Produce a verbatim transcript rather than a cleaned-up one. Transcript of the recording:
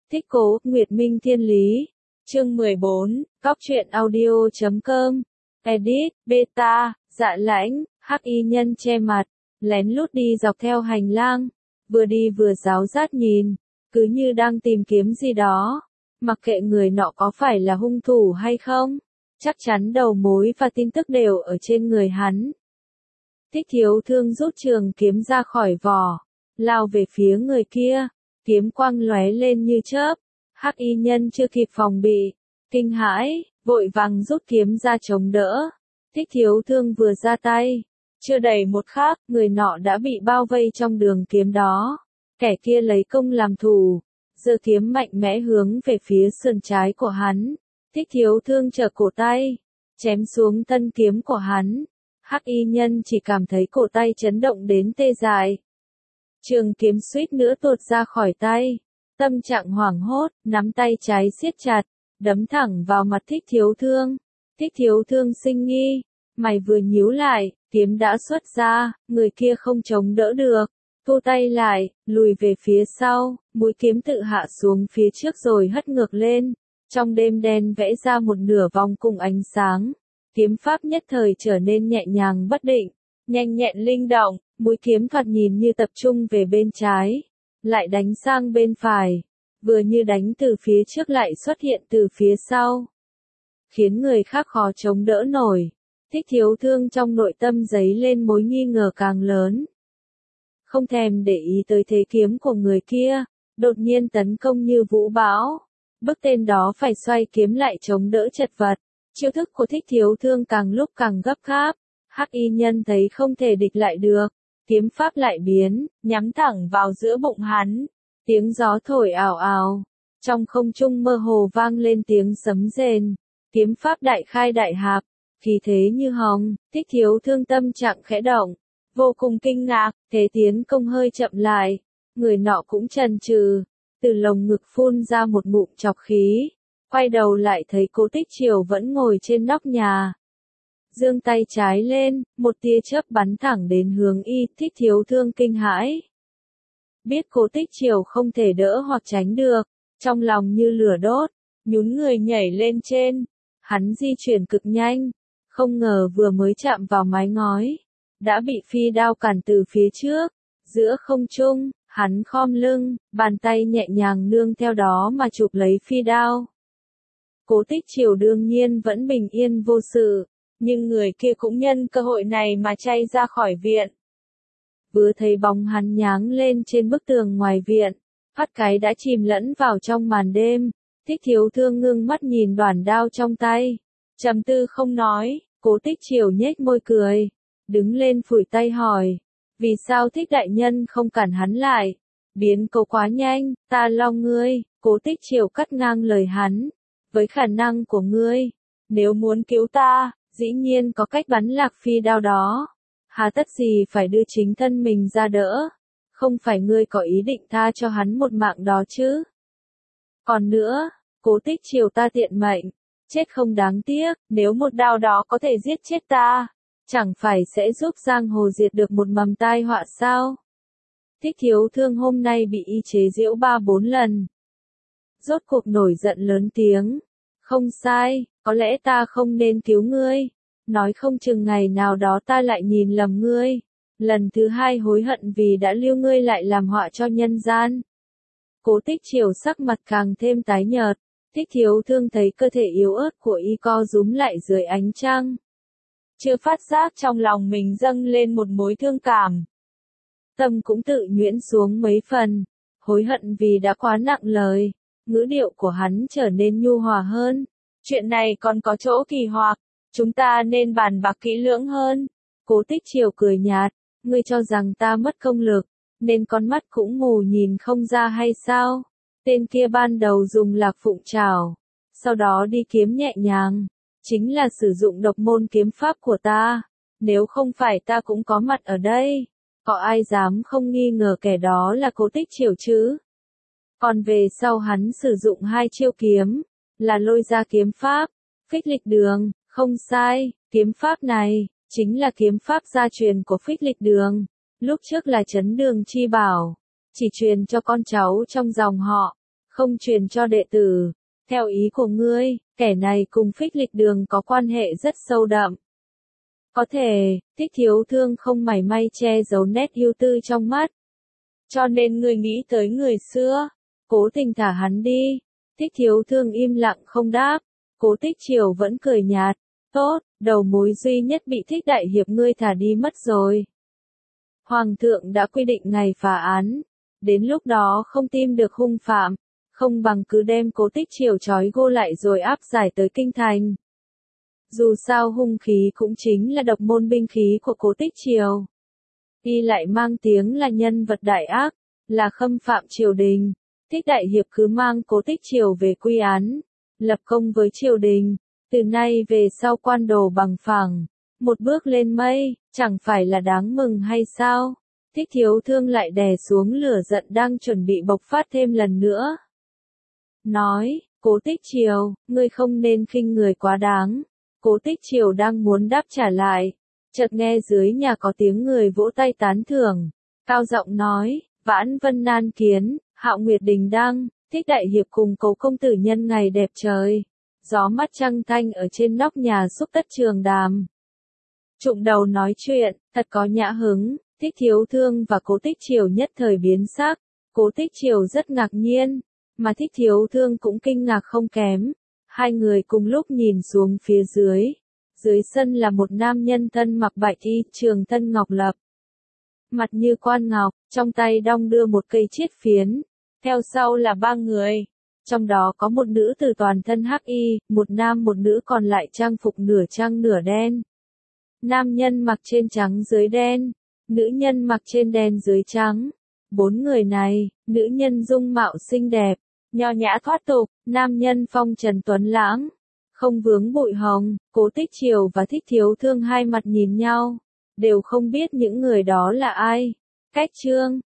Thích Cố, Nguyệt Minh Thiên Lý. Chương mười bốn, Cóc truyện audio chấm com. Edit, Beta, Dạ Lãnh, Hắc Y Nhân che mặt, lén lút đi dọc theo hành lang, vừa đi vừa giáo giác nhìn, cứ như đang tìm kiếm gì đó. Mặc kệ người nọ có phải là hung thủ hay không, chắc chắn đầu mối và tin tức đều ở trên người hắn. Thích Thiếu Thương rút trường kiếm ra khỏi vỏ, lao về phía người kia, kiếm quang lóe lên như chớp. Hắc Y Nhân chưa kịp phòng bị, kinh hãi, vội vàng rút kiếm ra chống đỡ. Thích Thiếu Thương vừa ra tay, chưa đầy một khắc, người nọ đã bị bao vây trong đường kiếm đó. Kẻ kia lấy công làm thủ, giơ kiếm mạnh mẽ hướng về phía sườn trái của hắn. Thích Thiếu Thương trở cổ tay, chém xuống thân kiếm của hắn. Hắc Y Nhân chỉ cảm thấy cổ tay chấn động đến tê dại. Trường kiếm suýt nữa tuột ra khỏi tay. Tâm trạng hoảng hốt, nắm tay trái siết chặt, đấm thẳng vào mặt Thích Thiếu Thương. Thích Thiếu Thương sinh nghi, mày vừa nhíu lại, kiếm đã xuất ra, người kia không chống đỡ được. Thu tay lại, lùi về phía sau, mũi kiếm tự hạ xuống phía trước rồi hất ngược lên. Trong đêm đen vẽ ra một nửa vòng cùng ánh sáng. Kiếm pháp nhất thời trở nên nhẹ nhàng bất định, nhanh nhẹn linh động, mũi kiếm thoạt nhìn như tập trung về bên trái, lại đánh sang bên phải, vừa như đánh từ phía trước lại xuất hiện từ phía sau, khiến người khác khó chống đỡ nổi. Thích Thiếu Thương trong nội tâm dấy lên mối nghi ngờ càng lớn. Không thèm để ý tới thế kiếm của người kia, đột nhiên tấn công như vũ bão, bức tên đó phải xoay kiếm lại chống đỡ chật vật. Chiêu thức của Thích Thiếu Thương càng lúc càng gấp gáp. Hắc Y Nhân thấy không thể địch lại được, kiếm pháp lại biến, nhắm thẳng vào giữa bụng hắn. Tiếng gió thổi ào ào, trong không trung mơ hồ vang lên tiếng sấm rền. Kiếm pháp đại khai đại hạp, khí thế như hồng. Thích Thiếu Thương tâm trạng khẽ động, vô cùng kinh ngạc, thế tiến công hơi chậm lại. Người nọ cũng chần chừ, từ lồng ngực phun ra một ngụm trọc khí. Quay đầu lại thấy Cố Tích Triều vẫn ngồi trên nóc nhà. Giương tay trái lên, một tia chớp bắn thẳng đến hướng y. Thích Thiếu Thương kinh hãi. Biết Cố Tích Triều không thể đỡ hoặc tránh được, trong lòng như lửa đốt, nhún người nhảy lên trên. Hắn di chuyển cực nhanh, không ngờ vừa mới chạm vào mái ngói, đã bị phi đao cản từ phía trước. Giữa không trung, hắn khom lưng, bàn tay nhẹ nhàng nương theo đó mà chụp lấy phi đao. Cố Tích Triều đương nhiên vẫn bình yên vô sự, nhưng người kia cũng nhân cơ hội này mà chay ra khỏi viện. Vừa thấy bóng hắn nháng lên trên bức tường ngoài viện, phát cái đã chìm lẫn vào trong màn đêm. Thích Thiếu Thương ngưng mắt nhìn đoản đao trong tay, trầm tư không nói. Cố Tích Triều nhếch môi cười, đứng lên phủi tay hỏi, vì sao Thích đại nhân không cản hắn lại? Biến cố quá nhanh, ta lo ngươi. Cố Tích Triều cắt ngang lời hắn. Với khả năng của ngươi, nếu muốn cứu ta, dĩ nhiên có cách bắn lạc phi đao đó. Hà tất gì phải đưa chính thân mình ra đỡ? Không phải ngươi có ý định tha cho hắn một mạng đó chứ? Còn nữa, Cố Tích Triều ta tiện mệnh, chết không đáng tiếc, nếu một đao đó có thể giết chết ta, chẳng phải sẽ giúp giang hồ diệt được một mầm tai họa sao? Thích Thiếu Thương hôm nay bị y chế giễu ba bốn lần. Rốt cuộc nổi giận lớn tiếng. Không sai, có lẽ ta không nên cứu ngươi. Nói không chừng ngày nào đó ta lại nhìn lầm ngươi. Lần thứ hai hối hận vì đã lưu ngươi lại làm họa cho nhân gian. Cố Tích Triều sắc mặt càng thêm tái nhợt. Thích Thiếu Thương thấy cơ thể yếu ớt của y co rúm lại dưới ánh trăng. Chưa phát giác trong lòng mình dâng lên một mối thương cảm. Tâm cũng tự nhuyễn xuống mấy phần. Hối hận vì đã quá nặng lời. Ngữ điệu của hắn trở nên nhu hòa hơn. Chuyện này còn có chỗ kỳ hoặc, chúng ta nên bàn bạc kỹ lưỡng hơn. Cố Tích Triều cười nhạt, ngươi cho rằng ta mất công lực, nên con mắt cũng mù nhìn không ra hay sao? Tên kia ban đầu dùng lạc phụng trảo, sau đó đi kiếm nhẹ nhàng, chính là sử dụng độc môn kiếm pháp của ta. Nếu không phải ta cũng có mặt ở đây, có ai dám không nghi ngờ kẻ đó là Cố Tích Triều chứ? Còn về sau hắn sử dụng hai chiêu kiếm, là lôi ra kiếm pháp, phích lịch đường. Không sai, kiếm pháp này, chính là kiếm pháp gia truyền của phích lịch đường. Lúc trước là Chấn Đường chi bảo, chỉ truyền cho con cháu trong dòng họ, không truyền cho đệ tử. Theo ý của ngươi, kẻ này cùng Phích Lịch Đường có quan hệ rất sâu đậm. Có thể, Thích Thiếu Thương không mảy may che giấu nét ưu tư trong mắt. Cho nên ngươi nghĩ tới người xưa, cố tình thả hắn đi. Thích Thiếu Thương im lặng không đáp, Cố Tích Triều vẫn cười nhạt. Tốt, đầu mối duy nhất bị Thích đại hiệp ngươi thả đi mất rồi. Hoàng thượng đã quy định ngày phá án, đến lúc đó không tìm được hung phạm, không bằng cứ đem Cố Tích Triều trói gô lại rồi áp giải tới kinh thành. Dù sao hung khí cũng chính là độc môn binh khí của Cố Tích Triều. Y lại mang tiếng là nhân vật đại ác, là khâm phạm triều đình. Thích đại hiệp cứ mang Cố Tích Triều về quy án, lập công với triều đình, từ nay về sau quan đồ bằng phẳng, một bước lên mây, chẳng phải là đáng mừng hay sao? Thích Thiếu Thương lại đè xuống lửa giận đang chuẩn bị bộc phát thêm lần nữa. Nói, Cố Tích Triều, ngươi không nên khinh người quá đáng. Cố Tích Triều đang muốn đáp trả lại, chợt nghe dưới nhà có tiếng người vỗ tay tán thưởng, cao giọng nói, Vãn Vân nan kiến, Hạo Nguyệt đình đăng, Thích đại hiệp cùng Cố công tử nhân ngày đẹp trời. Gió mắt trăng thanh ở trên nóc nhà xúc tất trường đàm. Trụng đầu nói chuyện, thật có nhã hứng. Thích Thiếu Thương và Cố Tích Triều nhất thời biến sắc. Cố Tích Triều rất ngạc nhiên, mà Thích Thiếu Thương cũng kinh ngạc không kém. Hai người cùng lúc nhìn xuống phía dưới. Dưới sân là một nam nhân thân mặc bạch y, trường thân ngọc lập. Mặt như quan ngọc, trong tay đong đưa một cây chiết phiến. Theo sau là ba người. Trong đó có một nữ tử toàn thân hắc y, một nam một nữ còn lại trang phục nửa trắng nửa đen. Nam nhân mặc trên trắng dưới đen, nữ nhân mặc trên đen dưới trắng. Bốn người này, nữ nhân dung mạo xinh đẹp, nho nhã thoát tục, nam nhân phong trần tuấn lãng, không vướng bụi hồng. Cố Tích Triều và Thích Thiếu Thương hai mặt nhìn nhau, đều không biết những người đó là ai. Cách chương